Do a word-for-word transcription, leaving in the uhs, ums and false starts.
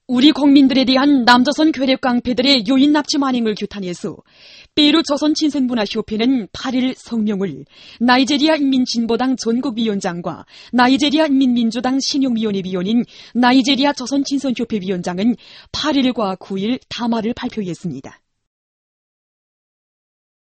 우리 국민들에 대한 남조선 괴뢰 깡패들의 요인 납치 만행을 규탄해서 페루 조선친선문화협회는 팔 일 성명을 나이제리아 인민진보당 전국위원장과 나이제리아 인민민주당 신용위원회 위원인 나이제리아 조선친선협회 위원장은 팔 일과 구 일 담화를 발표했습니다.